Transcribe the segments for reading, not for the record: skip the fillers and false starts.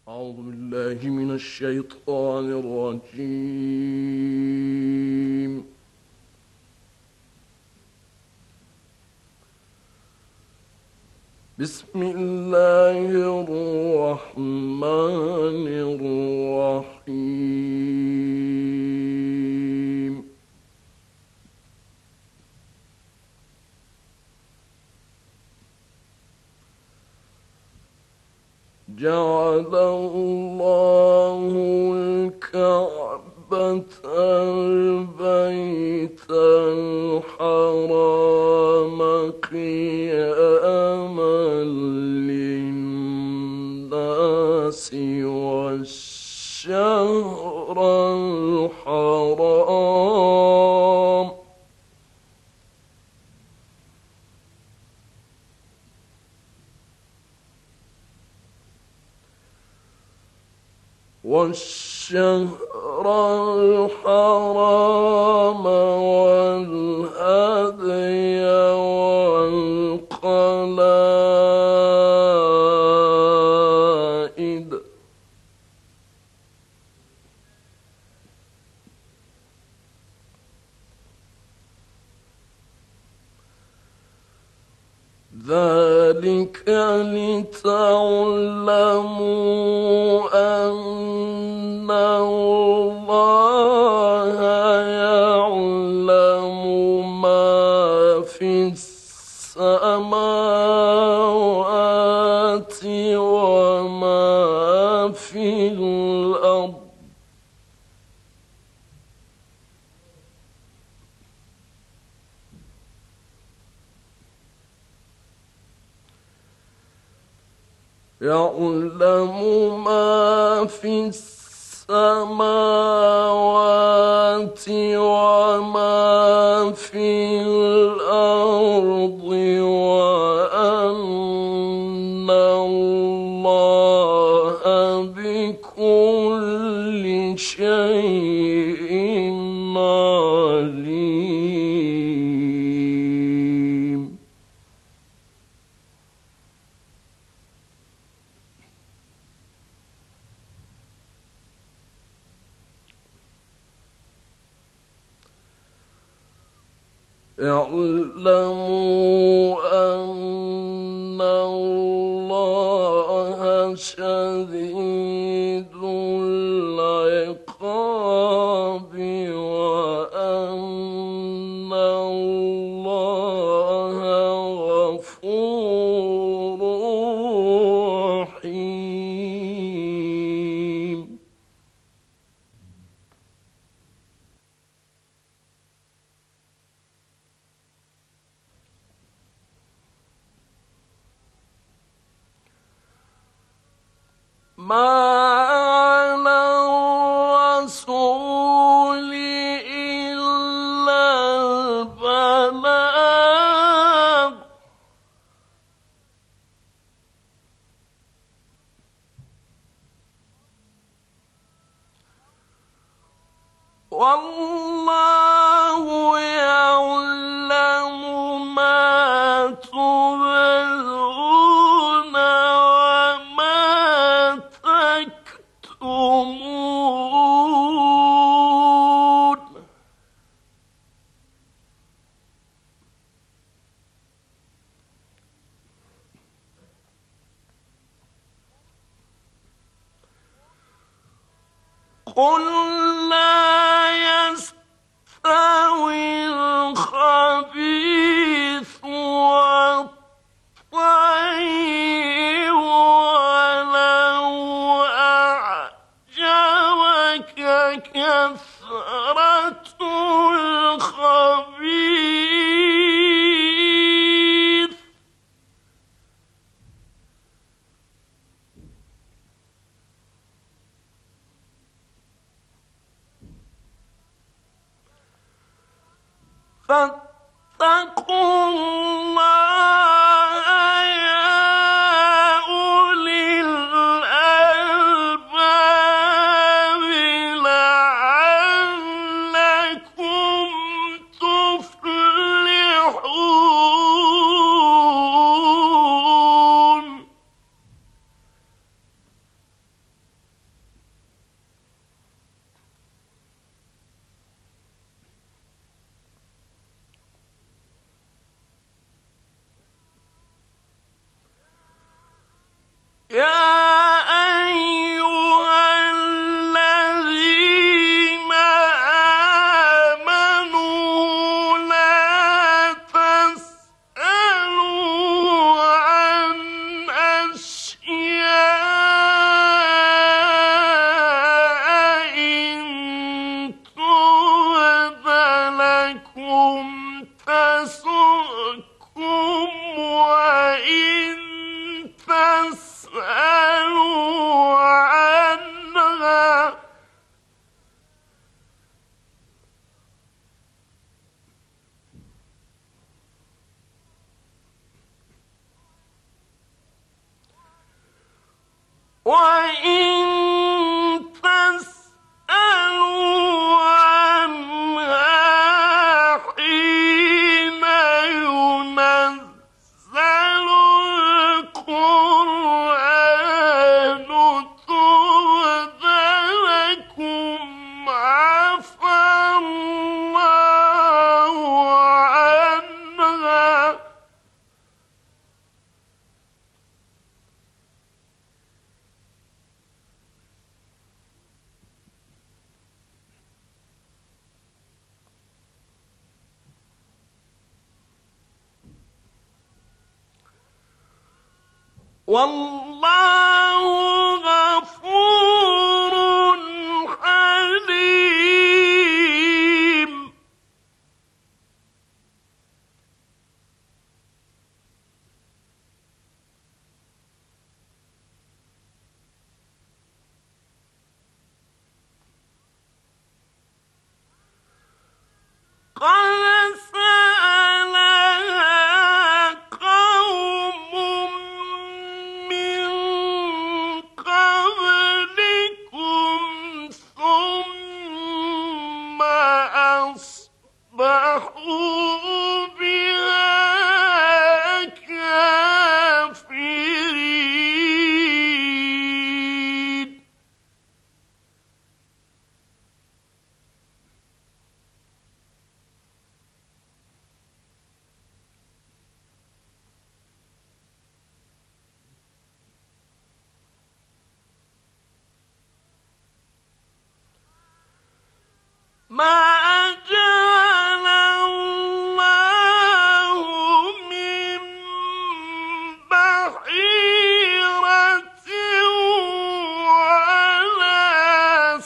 أعوذ بالله من الشيطان الرجيم. بسم الله الرحمن الرحيم. جعل الله الكعبة البيت الحرام قياما للناس والشهر الحرام والهدي والقلائد ذلك لتعلموا أن الله يعلم ما في السماوات وما في الأرض يعلم ما في السماوات وما في الأرض وأن الله بكل شيء عليم. اعلموا أن الله شديد العقاب وأن الله غفور رحيم. ما على الرسول إلا البلاغ والله يعلم ما تبدون وما تكتمون. قل لا يستوي الخبيث والطيب ولو أعجبك كثرة الخبيث فاتقوا الله يا أولي الألباب لعلكم تفلحون. يا أيها الذين آمنوا لا تسألوا عن أشياء إن تبد لكم تسؤكم وإن تسألوا عنها حين ينزل القرآن تبد لكم عفى الله عنها والله غفور حليم قد سألها قوم من قبلكم ثم أصبحوا بها كافرين ما جعل الله من بحيرة ولا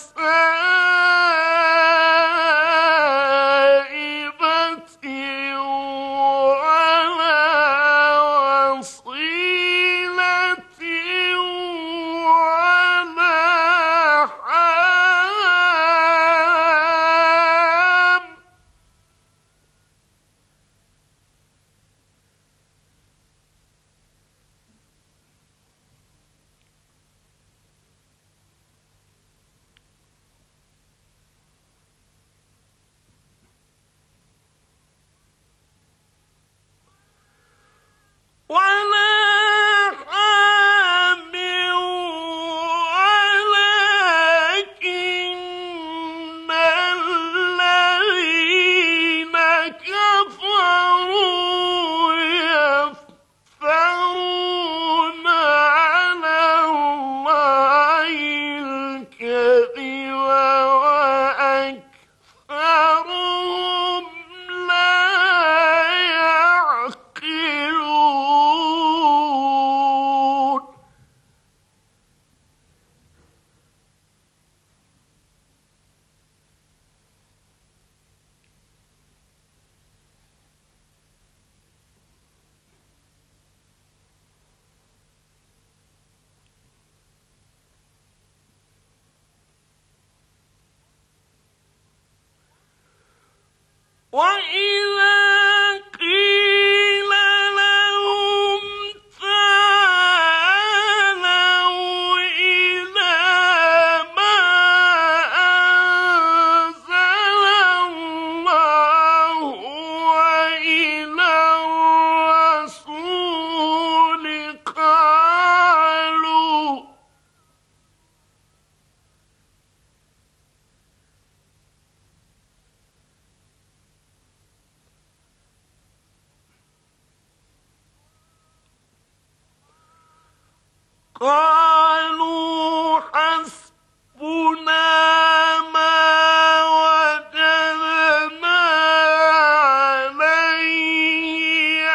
سائبة ولا وصيلة ولا حام ولا حام ولكن الذين كفروا يفترون على الله الكذب وأكثرهم لا يعقلون وإذا قيل لهم تعالوا إلى ما أنزل الله وإلى الرسول قالوا حسبنا ما وجدنا عليه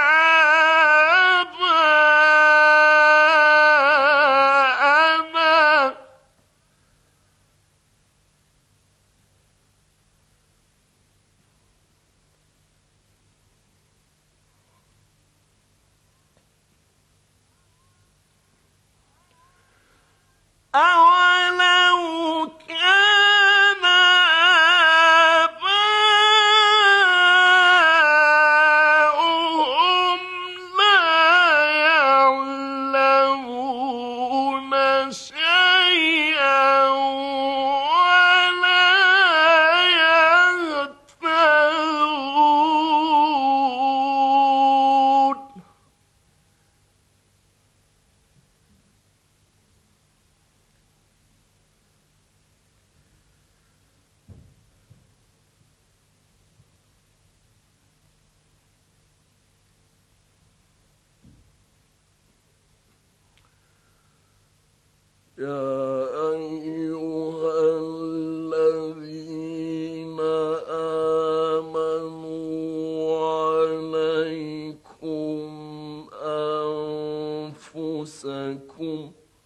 آباءنا أولو كان آباؤهم لا يعلمون شيئا ولا يهتدون يا أيها الذين آمنوا عليكم أنفسكم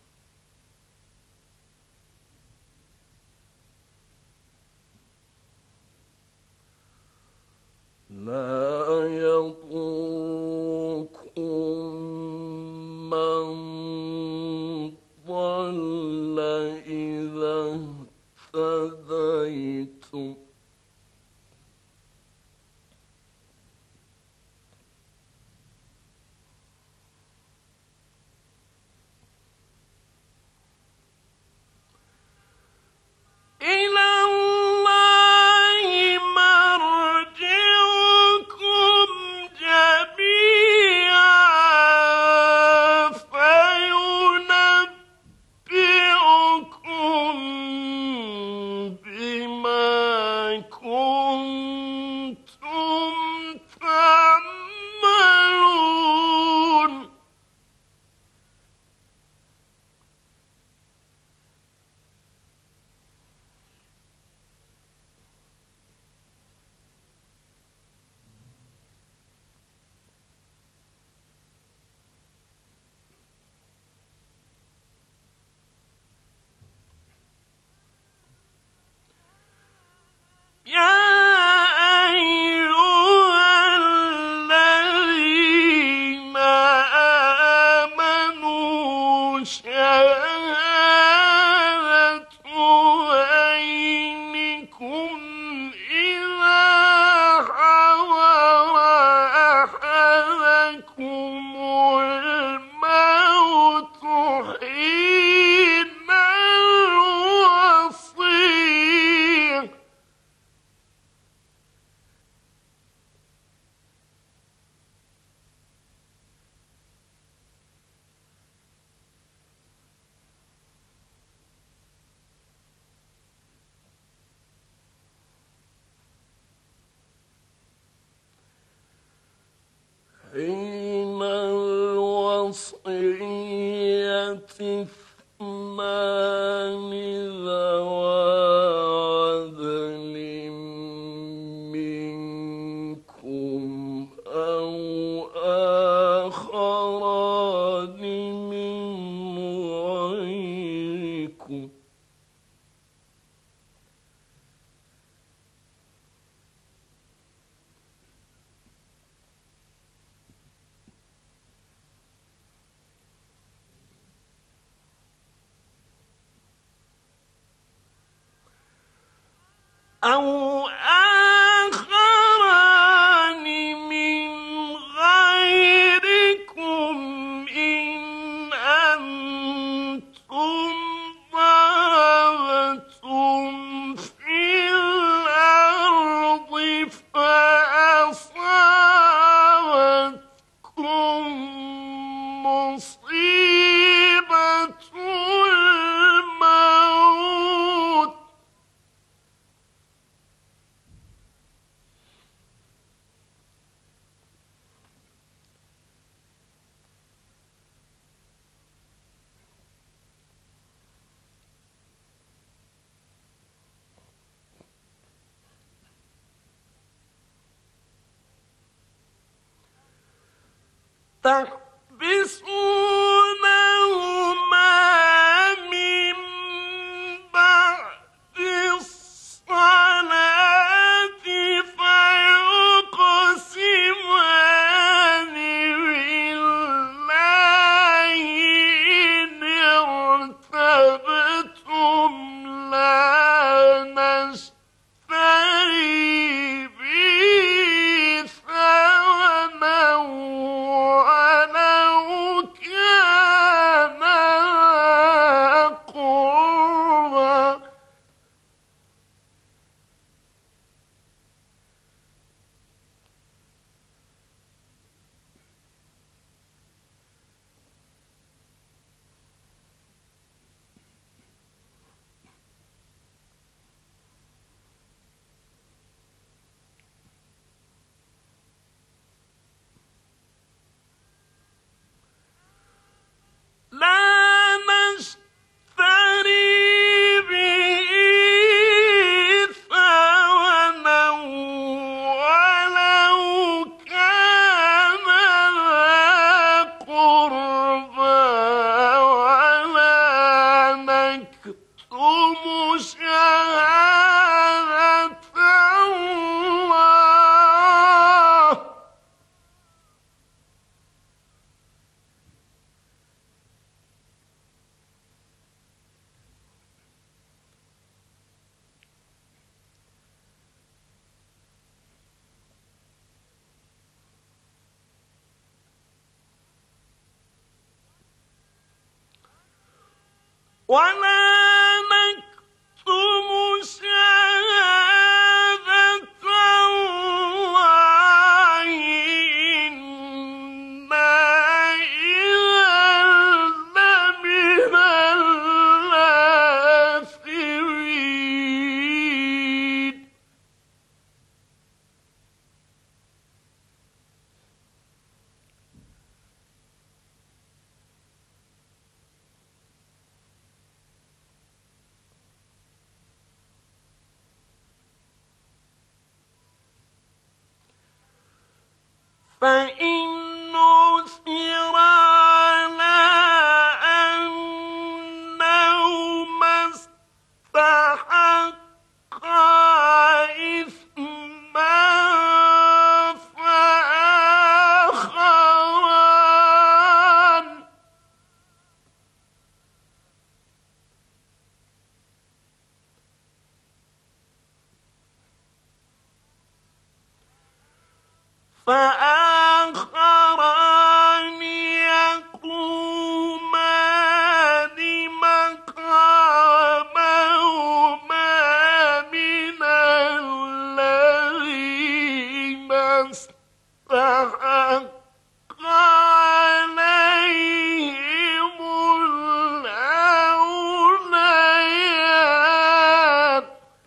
لا يضركم من ضل إذا اهتديتم إلى الله مرجعكم جميعا فينبئكم بما كنتم تعملون يا أيها الذين آمنوا شهادة بينكم إذا حضر أحدكم الموت حين الوصية اثنان ذوى عدل منكم أو آخران من غيركم أو آخران من غيركم إن أنتم ضربتم في الأرض فأصابتكم مصيبة الموت تحبسونهما من بعد الصلاة فيقسمان بالله إن ارتبتم لا نشتري به ثمنا ولو كان ذا قربى لا نشتري به ثمنا ولو كان ذا قربى ولا نكتم شهادة الله ولا نكتم شهادة الله إنا إذا لمن الآثمين فإن عثر على أنهما استحقا إثما فآخران يقومان مقامهما من الذين استحق عليهم الأوليان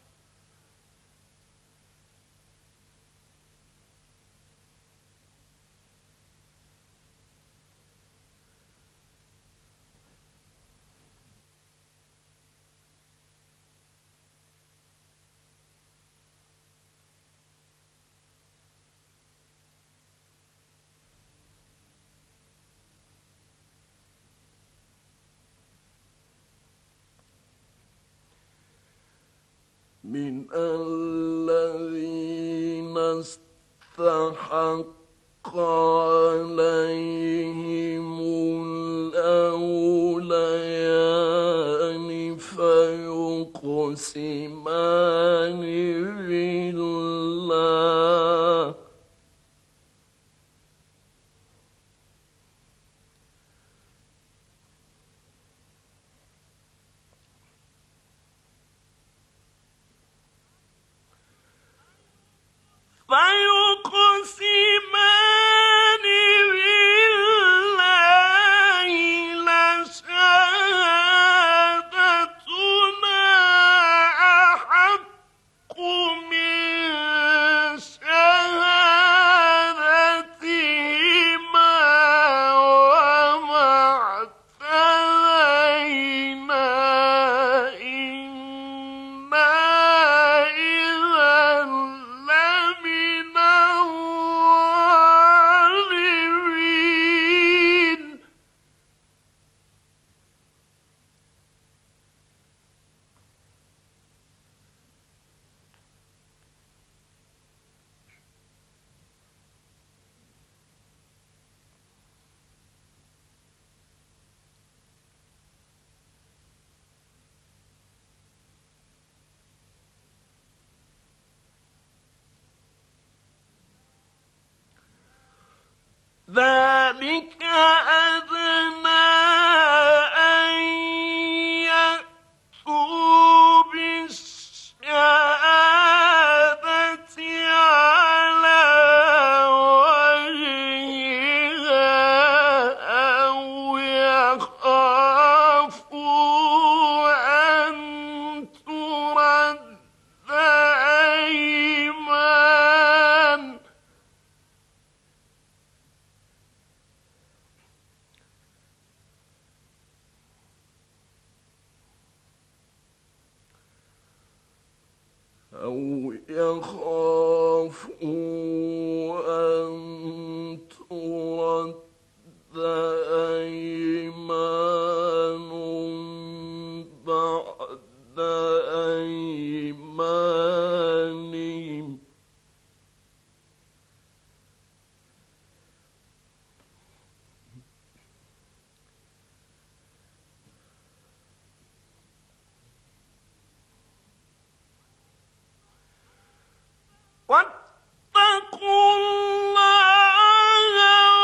من الذين استحق عليهم الأوليان فيقسمان بالله فيقسمان بالله لشهادتنا أحق من شهادتهما وما اعتدينا إنا إذا لمن ذلك أدنى أن يأتوا بالشهادة على وجهها أو يخافوا أن ترد أيمان بعد أيمانهم واتقوا الله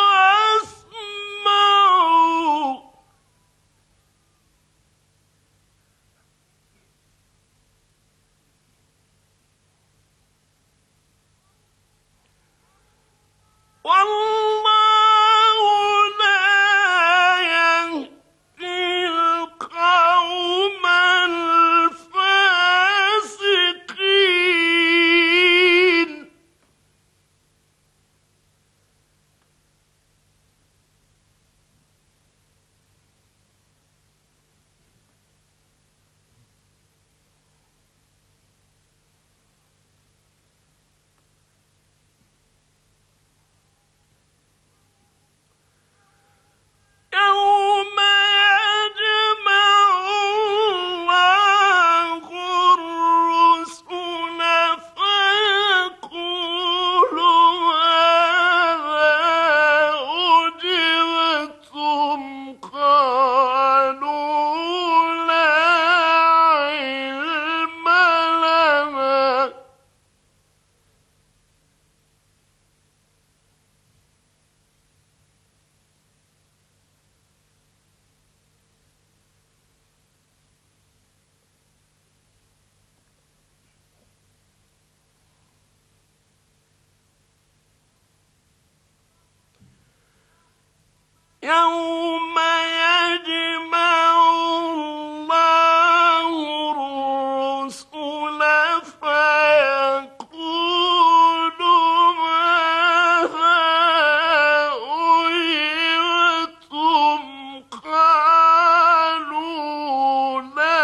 واسمعوا والله لا يهدي القوم الفاسقين يوم يجمع الله الرسل فيقول ماذا أجبتم قالوا لا علم لنا يوم يجمع الله الرسل فيقول ماذا أجبتم قالوا لا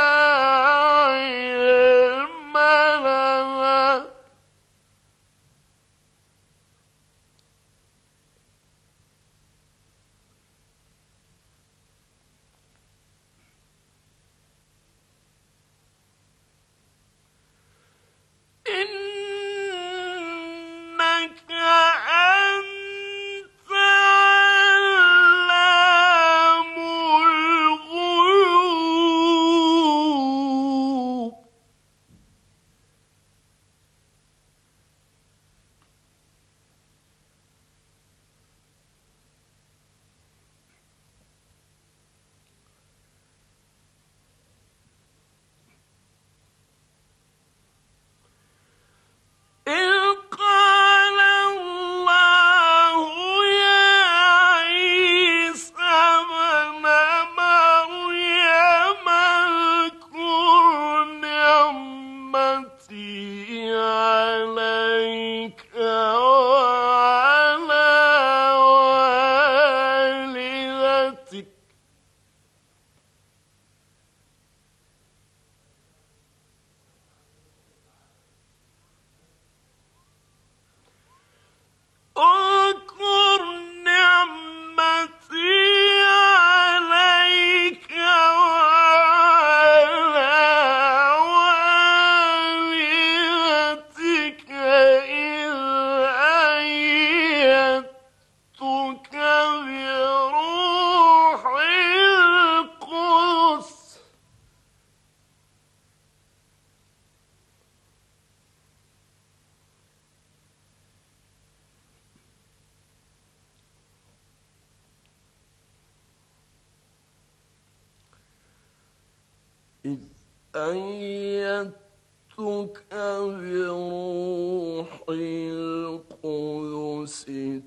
علم لنا إذ أيدتك بروح القدس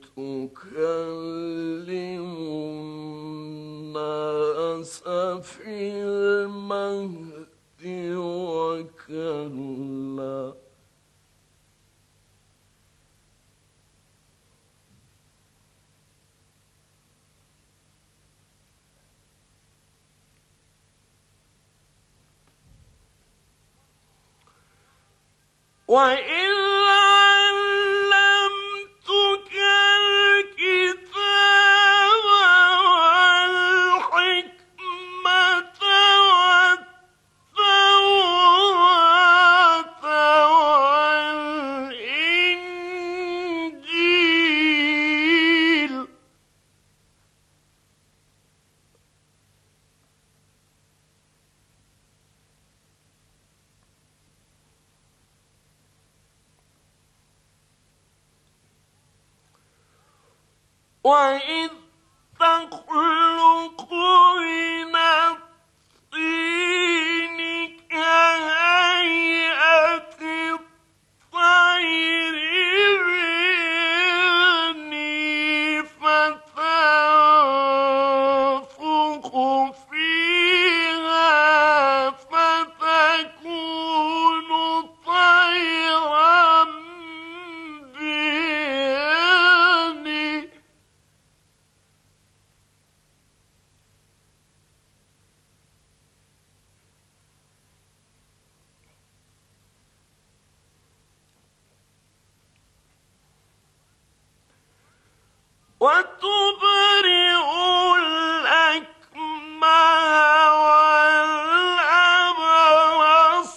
تكلم الناس في المهد وكهلا وإذ علمتك الكتاب والحكمة والتوراة والإنجيل وإذ تخلق من الطين كهيئة الطير بإذني فتنفخ فيها فتكون طيرا بإذني وتبرئ الأكمه والأبرص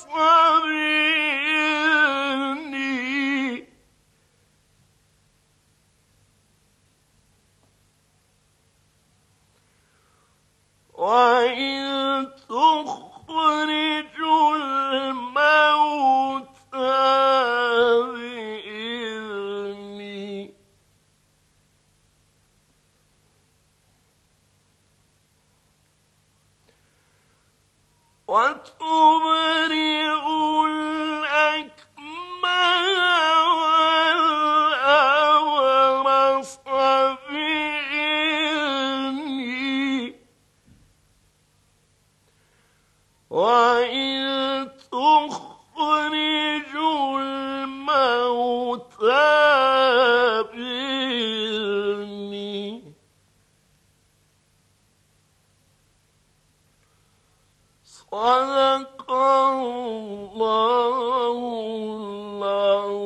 بإذني وإذ تخرج الموتى بإذني وتبرئ الأكمه والأبرص بإذني وإذ تخرج الموتى بإذني صدق الله